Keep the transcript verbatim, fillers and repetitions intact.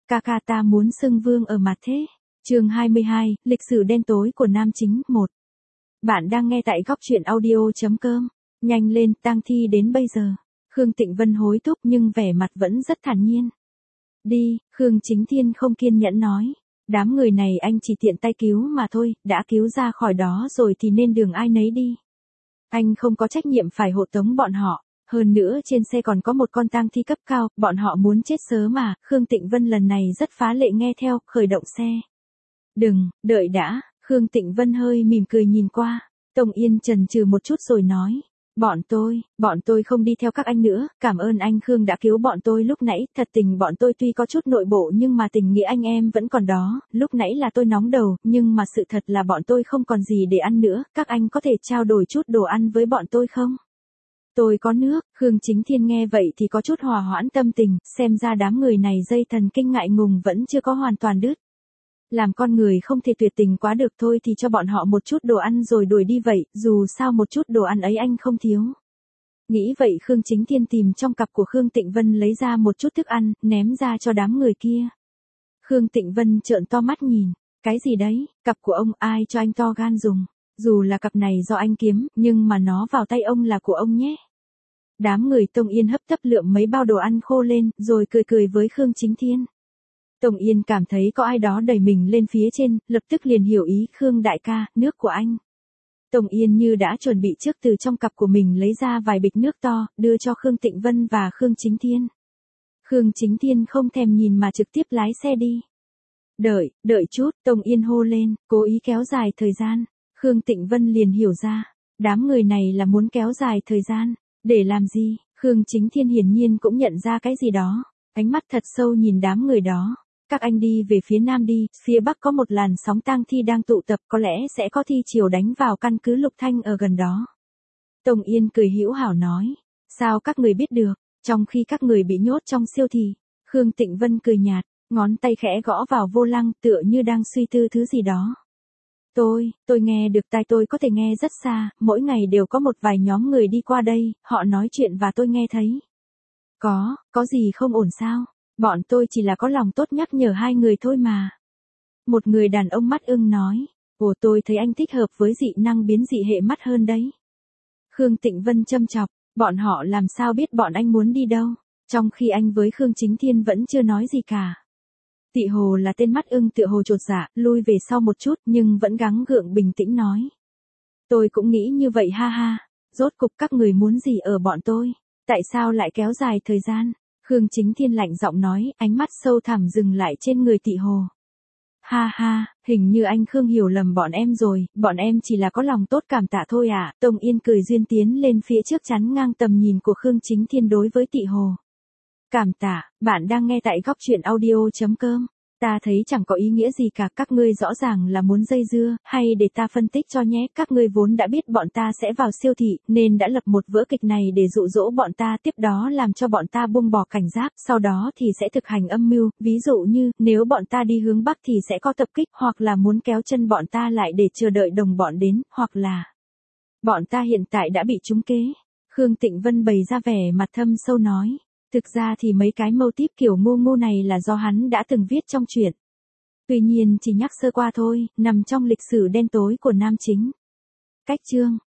ca ca ta muốn xưng vương ở mặt thế. Chương hai mươi hai, lịch sử đen tối của nam chính, một. Bạn đang nghe tại góc truyện audio chấm com. Nhanh lên, tang thi đến bây giờ. Khương Tịnh Vân hối thúc nhưng vẻ mặt vẫn rất thản nhiên. Đi, Khương Chính Thiên không kiên nhẫn nói. Đám người này anh chỉ tiện tay cứu mà thôi, đã cứu ra khỏi đó rồi thì nên đường ai nấy đi. Anh không có trách nhiệm phải hộ tống bọn họ. Hơn nữa trên xe còn có một con tang thi cấp cao, bọn họ muốn chết sớm mà. Khương Tịnh Vân lần này rất phá lệ nghe theo, khởi động xe. Đừng, đợi đã, Khương Tịnh Vân hơi mỉm cười nhìn qua. Tông Yên chần chừ một chút rồi nói. Bọn tôi, bọn tôi không đi theo các anh nữa, cảm ơn anh Khương đã cứu bọn tôi lúc nãy, thật tình bọn tôi tuy có chút nội bộ nhưng mà tình nghĩa anh em vẫn còn đó, lúc nãy là tôi nóng đầu, nhưng mà sự thật là bọn tôi không còn gì để ăn nữa, các anh có thể trao đổi chút đồ ăn với bọn tôi không? Tôi có nước, Khương Chính Thiên nghe vậy thì có chút hòa hoãn tâm tình, xem ra đám người này dây thần kinh ngại ngùng vẫn chưa có hoàn toàn đứt. Làm con người không thể tuyệt tình quá được thôi thì cho bọn họ một chút đồ ăn rồi đuổi đi vậy, dù sao một chút đồ ăn ấy anh không thiếu. Nghĩ vậy Khương Chính Thiên tìm trong cặp của Khương Tịnh Vân lấy ra một chút thức ăn, ném ra cho đám người kia. Khương Tịnh Vân trợn to mắt nhìn, cái gì đấy, cặp của ông ai cho anh to gan dùng, dù là cặp này do anh kiếm, nhưng mà nó vào tay ông là của ông nhé. Đám người Tông Yên hấp tấp lượm mấy bao đồ ăn khô lên, rồi cười cười với Khương Chính Thiên. Tông Yên cảm thấy có ai đó đẩy mình lên phía trên, lập tức liền hiểu ý, Khương đại ca, nước của anh. Tông Yên như đã chuẩn bị trước từ trong cặp của mình lấy ra vài bịch nước to, đưa cho Khương Tịnh Vân và Khương Chính Thiên. Khương Chính Thiên không thèm nhìn mà trực tiếp lái xe đi. Đợi, đợi chút, Tông Yên hô lên, cố ý kéo dài thời gian. Khương Tịnh Vân liền hiểu ra, đám người này là muốn kéo dài thời gian, để làm gì? Khương Chính Thiên hiển nhiên cũng nhận ra cái gì đó, ánh mắt thật sâu nhìn đám người đó. Các anh đi về phía nam đi, phía bắc có một làn sóng tang thi đang tụ tập, có lẽ sẽ có thi triều đánh vào căn cứ Lục Thanh ở gần đó. Tông Yên cười hữu hảo nói, sao các người biết được, trong khi các người bị nhốt trong siêu thị. Khương Tịnh Vân cười nhạt, ngón tay khẽ gõ vào vô lăng tựa như đang suy tư thứ gì đó. Tôi, tôi nghe được, tai tôi có thể nghe rất xa, mỗi ngày đều có một vài nhóm người đi qua đây, họ nói chuyện và tôi nghe thấy. Có, có gì không ổn sao? Bọn tôi chỉ là có lòng tốt nhắc nhở hai người thôi mà. Một người đàn ông mắt ưng nói, ồ tôi thấy anh thích hợp với dị năng biến dị hệ mắt hơn đấy. Khương Tịnh Vân châm chọc, bọn họ làm sao biết bọn anh muốn đi đâu, trong khi anh với Khương Chính Thiên vẫn chưa nói gì cả. Tị Hồ là tên mắt ưng tựa hồ chột dạ, lui về sau một chút nhưng vẫn gắng gượng bình tĩnh nói. Tôi cũng nghĩ như vậy ha ha, rốt cục các người muốn gì ở bọn tôi, tại sao lại kéo dài thời gian? Khương Chính Thiên lạnh giọng nói, ánh mắt sâu thẳm dừng lại trên người Tị Hồ. Ha ha, hình như anh Khương hiểu lầm bọn em rồi, bọn em chỉ là có lòng tốt cảm tạ thôi à. Tông Yên cười duyên tiến lên phía trước chắn ngang tầm nhìn của Khương Chính Thiên đối với Tị Hồ. Cảm tạ, bạn đang nghe tại góc truyện audio chấm com. Ta thấy chẳng có ý nghĩa gì cả, các ngươi rõ ràng là muốn dây dưa, hay để ta phân tích cho nhé, các ngươi vốn đã biết bọn ta sẽ vào siêu thị, nên đã lập một vở kịch này để dụ dỗ bọn ta, tiếp đó làm cho bọn ta buông bỏ cảnh giác, sau đó thì sẽ thực hành âm mưu, ví dụ như, nếu bọn ta đi hướng Bắc thì sẽ có tập kích, hoặc là muốn kéo chân bọn ta lại để chờ đợi đồng bọn đến, hoặc là bọn ta hiện tại đã bị trúng kế. Khương Tịnh Vân bày ra vẻ mặt thâm sâu nói. Thực ra thì mấy cái mâu típ kiểu ngu ngu này là do hắn đã từng viết trong truyện. Tuy nhiên chỉ nhắc sơ qua thôi, nằm trong lịch sử đen tối của nam chính. Cách chương